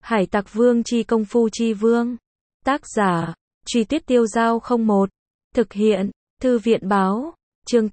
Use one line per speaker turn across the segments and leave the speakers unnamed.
Hải Tặc Vương chi công phu chi vương. Tác giả, Truy Tuyết Tiêu Dao 01. Thực hiện, Thư viện Báo. Chương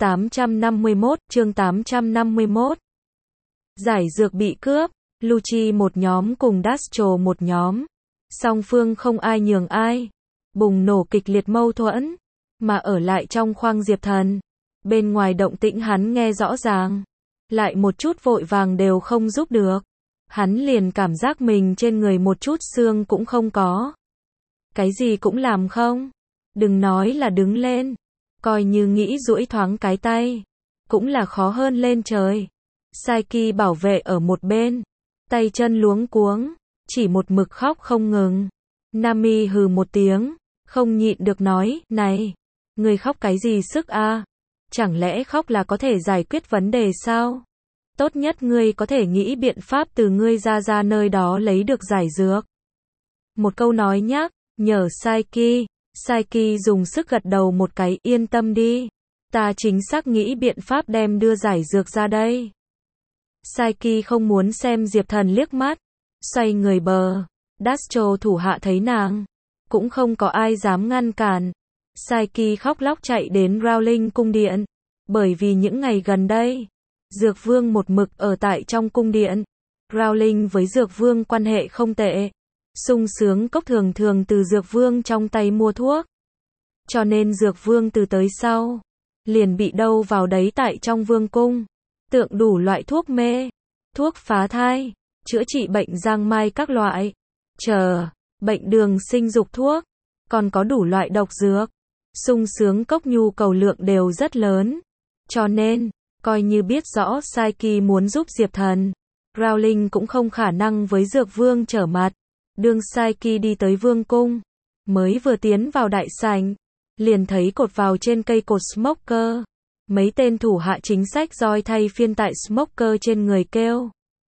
851. Giải dược bị cướp, Lucci một nhóm cùng Dastro một nhóm. Song phương không ai nhường ai. Bùng nổ kịch liệt mâu thuẫn. Mà ở lại trong khoang Diệp Thần. Bên ngoài động tĩnh hắn nghe rõ ràng. Lại một chút vội vàng đều không giúp được. Hắn liền cảm giác mình trên người một chút xương cũng không có. Cái gì cũng làm không. Đừng nói là đứng lên. Coi như nghĩ duỗi thoáng cái tay. Cũng là khó hơn lên trời. Saiki bảo vệ ở một bên. Tay chân luống cuống. Chỉ một mực khóc không ngừng. Nami hừ một tiếng. Không nhịn được nói, này. Người khóc cái gì sức a? Chẳng lẽ khóc là có thể giải quyết vấn đề sao? Tốt nhất ngươi có thể nghĩ biện pháp từ ngươi ra nơi đó lấy được giải dược. Một câu nói nhắc nhở Saiki. Saiki dùng sức gật đầu một cái, yên tâm đi. Ta chính xác nghĩ biện pháp đem đưa giải dược ra đây. Saiki không muốn xem Diệp Thần liếc mắt. Xoay người bờ. Dastro thủ hạ thấy nàng. Cũng không có ai dám ngăn cản. Saiki khóc lóc chạy đến Rowling cung điện. Bởi vì những ngày gần đây, Dược Vương một mực ở tại trong cung điện. Rowling với Dược Vương quan hệ không tệ. Sung sướng cốc thường thường từ Dược Vương trong tay mua thuốc. Cho nên Dược Vương từ tới sau, liền bị đâu vào đấy tại trong vương cung. Tượng đủ loại thuốc mê, thuốc phá thai, chữa trị bệnh giang mai các loại, bệnh đường sinh dục thuốc, còn có đủ loại độc dược. Sung sướng cốc nhu cầu lượng đều rất lớn. Cho nên, coi như biết rõ Saiki muốn giúp Diệp Thần, Rowling cũng không khả năng với Dược Vương trở mặt. Đương Saiki đi tới vương cung, mới vừa tiến vào đại sảnh, liền thấy cột vào trên cây cột Smoker. Mấy tên thủ hạ chính sách roi thay phiên tại Smoker trên người kêu.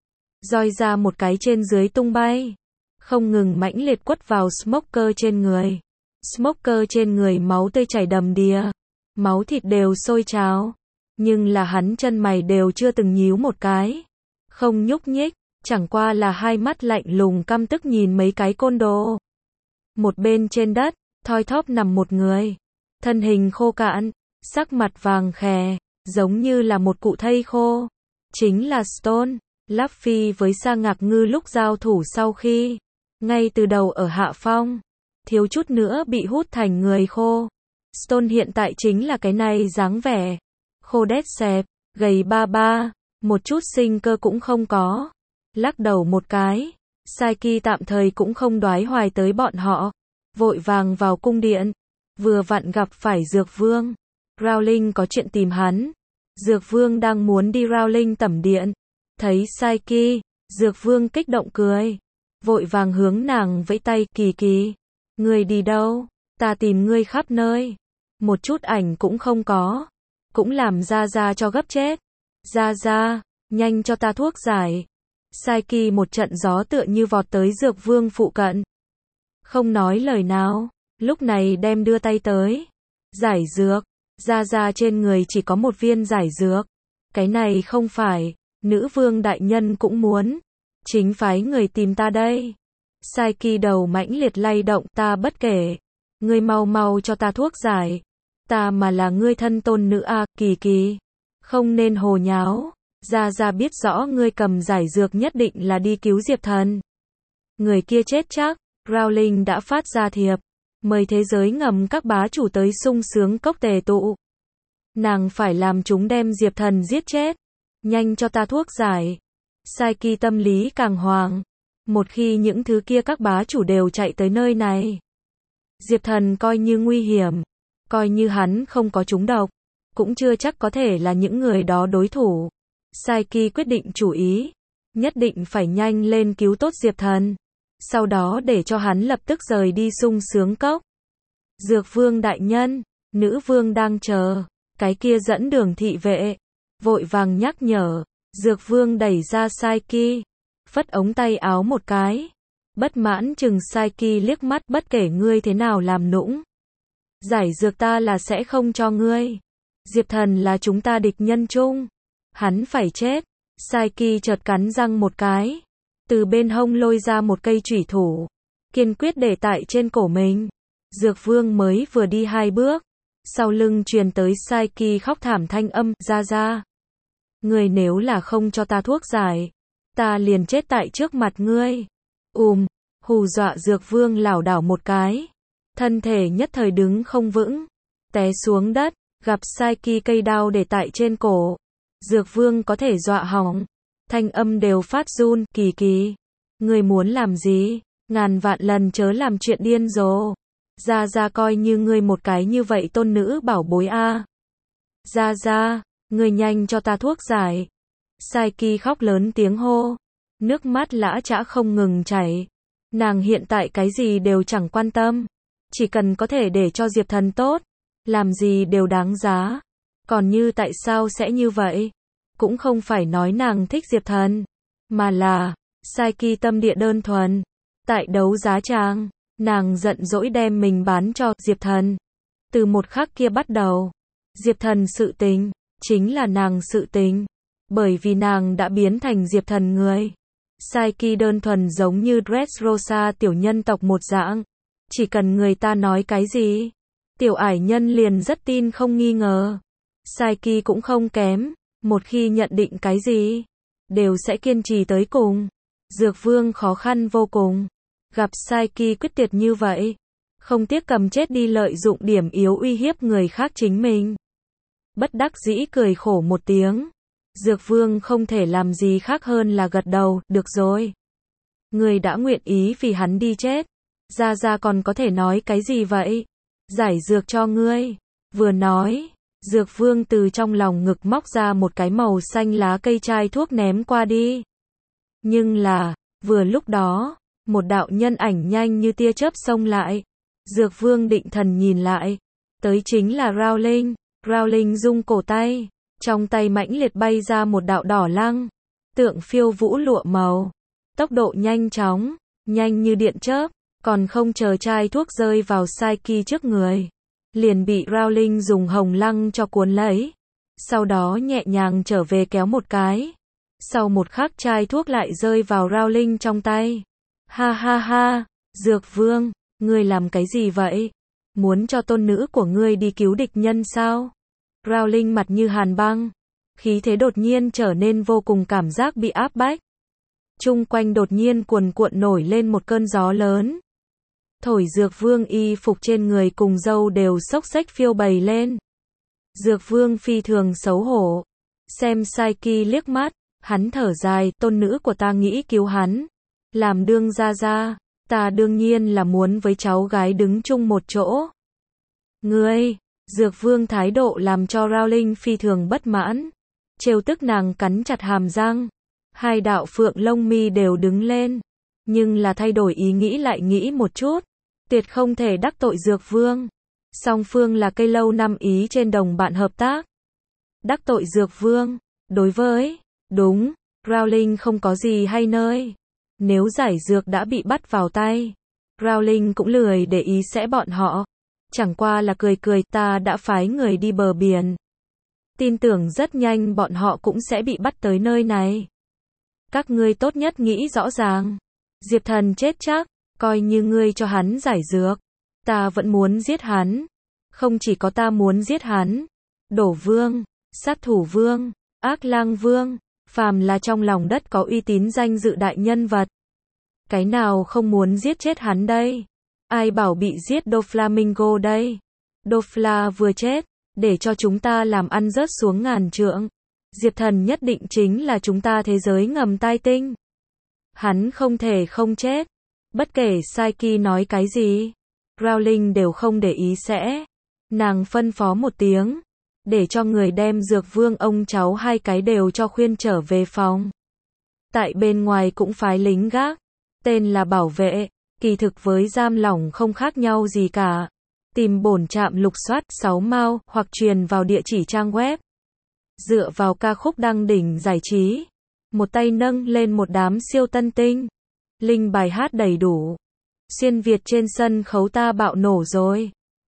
Roi ra một cái trên dưới tung bay, không ngừng mãnh liệt quất vào Smoker trên người. Smoker trên người máu tươi chảy đầm đìa, máu thịt đều sôi trào. Nhưng là hắn chân mày đều chưa từng nhíu một cái, không nhúc nhích, chẳng qua là hai mắt lạnh lùng căm tức nhìn mấy cái côn đồ. Một bên trên đất, thoi thóp nằm một người, thân hình khô cạn, sắc mặt vàng khè, giống như là một cụ thây khô. Chính là Stone. Luffy với Sa Ngạc Ngư lúc giao thủ sau khi, ngay từ đầu ở hạ phong, thiếu chút nữa bị hút thành người khô. Stone hiện tại chính là cái này dáng vẻ. Khô đét xẹp, gầy ba ba, một chút sinh cơ cũng không có. Lắc đầu một cái, Saiki tạm thời cũng không đoái hoài tới bọn họ. Vội vàng vào cung điện. Vừa vặn gặp phải Dược Vương. Rowling có chuyện tìm hắn. Dược Vương đang muốn đi Rowling tẩm điện. Thấy Saiki, Dược Vương kích động cười. Vội vàng hướng nàng vẫy tay, Kỳ Kỳ. Ngươi đi đâu? Ta tìm ngươi khắp nơi. Một chút ảnh cũng không có. Cũng làm ra cho gấp chết. Ra, nhanh cho ta thuốc giải. Saiki một trận gió tựa như vọt tới Dược Vương phụ cận. Không nói lời nào, lúc này đem đưa tay tới. Giải dược. Ra trên người chỉ có một viên giải dược. Cái này không phải, nữ vương đại nhân cũng muốn. Chính phái người tìm ta đây. Saiki đầu mãnh liệt lay động, ta bất kể. Ngươi mau cho ta thuốc giải. Ta mà là ngươi thân tôn nữ a, Kỳ Kỳ. Không nên hồ nháo. Ra biết rõ ngươi cầm giải dược nhất định là đi cứu Diệp Thần. Người kia chết chắc. Rowling đã phát ra thiệp. Mời thế giới ngầm các bá chủ tới sung sướng cốc tề tụ. Nàng phải làm chúng đem Diệp Thần giết chết. Nhanh cho ta thuốc giải. Saiki tâm lý càng hoàng. Một khi những thứ kia các bá chủ đều chạy tới nơi này, Diệp Thần coi như nguy hiểm. Coi như hắn không có trúng độc, cũng chưa chắc có thể là những người đó đối thủ. Saiki quyết định chủ ý. Nhất định phải nhanh lên cứu tốt Diệp Thần. Sau đó để cho hắn lập tức rời đi sung sướng cốc. Dược Vương đại nhân, nữ vương đang chờ. Cái kia dẫn đường thị vệ vội vàng nhắc nhở. Dược Vương đẩy ra Saiki, phất ống tay áo một cái. Bất mãn chừng Saiki liếc mắt, bất kể ngươi thế nào làm nũng, giải dược ta là sẽ không cho ngươi. Diệp Thần là chúng ta địch nhân chung. Hắn phải chết. Saiki chợt cắn răng một cái. từ bên hông lôi ra một cây chủy thủ, kiên quyết để tại trên cổ mình. Dược Vương mới vừa đi 2 bước, sau lưng truyền tới Saiki khóc thảm thanh âm, ra. Ngươi nếu là không cho ta thuốc giải, ta liền chết tại trước mặt ngươi. Hù dọa Dược Vương lảo đảo một cái, thân thể nhất thời đứng không vững, té xuống đất, gặp Saiki cây đao để tại trên cổ. Dược Vương có thể dọa hỏng, thanh âm đều phát run, Kỳ, ngươi muốn làm gì? Ngàn vạn lần chớ làm chuyện điên rồ. Ra coi như ngươi một cái như vậy tôn nữ bảo bối a. Ra, ngươi nhanh cho ta thuốc giải. Saiki khóc lớn tiếng hô, nước mắt lã chã không ngừng chảy. Nàng hiện tại cái gì đều chẳng quan tâm, chỉ cần có thể để cho Diệp Thần tốt, làm gì đều đáng giá. Còn như tại sao sẽ như vậy? Cũng không phải nói nàng thích Diệp Thần, mà là Saiki tâm địa đơn thuần. Tại đấu giá tràng, nàng giận dỗi đem mình bán cho Diệp Thần. Từ một khắc kia bắt đầu, Diệp Thần sự tình chính là nàng sự tình, bởi vì nàng đã biến thành Diệp Thần người. Saiki đơn thuần giống như Dressrosa tiểu nhân tộc một dạng, chỉ cần người ta nói cái gì, tiểu ải nhân liền rất tin không nghi ngờ. Saiki cũng không kém, một khi nhận định cái gì, đều sẽ kiên trì tới cùng. Dược Vương khó khăn vô cùng, gặp Saiki quyết tuyệt như vậy, không tiếc cầm chết đi lợi dụng điểm yếu uy hiếp người khác chính mình. Bất đắc dĩ cười khổ một tiếng, Dược Vương không thể làm gì khác hơn là gật đầu, được rồi. Người đã nguyện ý vì hắn đi chết, ra còn có thể nói cái gì vậy? Giải dược cho ngươi. Vừa nói, Dược Vương từ trong lòng ngực móc ra một cái màu xanh lá cây chai thuốc ném qua đi. Nhưng là, vừa lúc đó, một đạo nhân ảnh nhanh như tia chớp xông lại. Dược Vương định thần nhìn lại, tới chính là Rowling. Rowling rung cổ tay, trong tay mãnh liệt bay ra một đạo đỏ lăng, tượng phiêu vũ lụa màu, tốc độ nhanh chóng, nhanh như điện chớp, còn không chờ chai thuốc rơi vào Saiki trước người, liền bị Rowling dùng hồng lăng cho cuốn lấy, sau đó nhẹ nhàng trở về kéo một cái. Sau một khắc chai thuốc lại rơi vào Rowling trong tay. Ha, Dược Vương, ngươi làm cái gì vậy? Muốn cho tôn nữ của ngươi đi cứu địch nhân sao? Rowling mặt như hàn băng, khí thế đột nhiên trở nên vô cùng cảm giác bị áp bách. Chung quanh đột nhiên cuồn cuộn nổi lên một cơn gió lớn. Thổi Dược Vương y phục trên người cùng râu đều xốc xếch phiêu bày lên. Dược Vương phi thường xấu hổ, xem Saiki liếc mắt, hắn thở dài, tôn nữ của ta nghĩ cứu hắn, làm đương gia, ta đương nhiên là muốn với cháu gái đứng chung một chỗ. Ngươi, Dược Vương thái độ làm cho Rowling phi thường bất mãn, trêu tức nàng cắn chặt hàm răng, hai đạo phượng lông mi đều đứng lên, nhưng là thay đổi ý nghĩ lại nghĩ một chút, tuyệt không thể đắc tội Dược Vương. Song phương là cây lâu năm ý trên đồng bạn hợp tác. Đắc tội Dược Vương, đối với, đúng, Rowling không có gì hay nơi. Nếu giải dược đã bị bắt vào tay, Rowling cũng lười để ý sẽ bọn họ. Chẳng qua là cười ta đã phái người đi bờ biển. Tin tưởng rất nhanh bọn họ cũng sẽ bị bắt tới nơi này. Các ngươi tốt nhất nghĩ rõ ràng. Diệp Thần chết chắc, coi như ngươi cho hắn giải dược. Ta vẫn muốn giết hắn. Không chỉ có ta muốn giết hắn. Đổ Vương, sát thủ vương, ác lang vương, phàm là trong lòng đất có uy tín danh dự đại nhân vật. Cái nào không muốn giết chết hắn đây? Ai bảo bị giết Doflamingo đây? Dofla vừa chết, để cho chúng ta làm ăn rớt xuống ngàn trượng. Diệp Thần nhất định chính là chúng ta thế giới ngầm tai tinh. Hắn không thể không chết. Bất kể Saiki nói cái gì, Rowling đều không để ý sẽ. Nàng phân phó một tiếng, để cho người đem Dược Vương ông cháu hai cái đều cho khuyên trở về phòng. Tại bên ngoài cũng phái lính gác, tên là bảo vệ, kỳ thực với giam lỏng không khác nhau gì cả. Tìm bổn trạm lục soát 6 mao hoặc truyền vào địa chỉ trang web. Dựa vào ca khúc đăng đỉnh giải trí, một tay nâng lên một đám siêu tân tinh. Linh bài hát đầy đủ. Xuyên Việt trên sân khấu ta bạo nổ rồi.